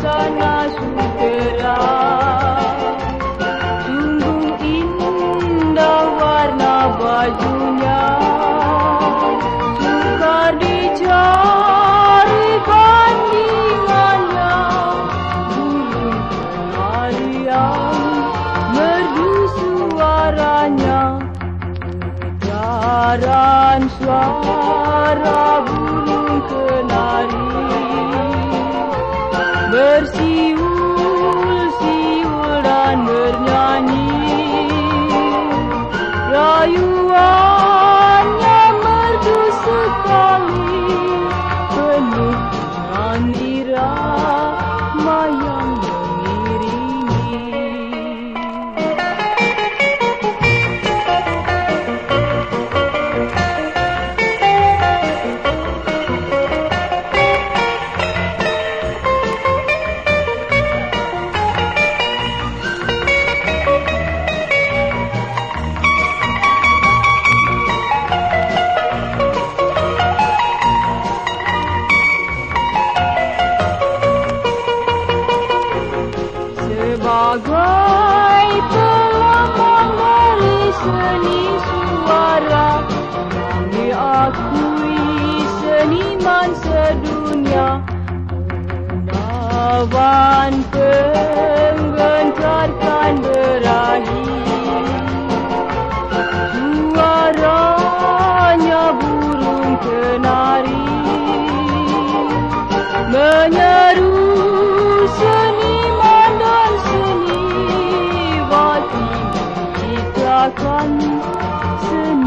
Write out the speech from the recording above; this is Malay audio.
suasana sutera. Sungguh indah warna bajunya, sukar dicari bandingannya. Burung kenari yang merdu suaranya, getaran suara burung kenari, bersiul-siul dan bernyanyi. Rayuannya merdu sekali, penuh dengan irama yang mengiringi. Sebagai pelambang dari seni suara yang diakui seniman sedunia, penawan penggentarkan berahi. Suaranya burung kenari menyeru seniman dan seni, bati menciptakan seni.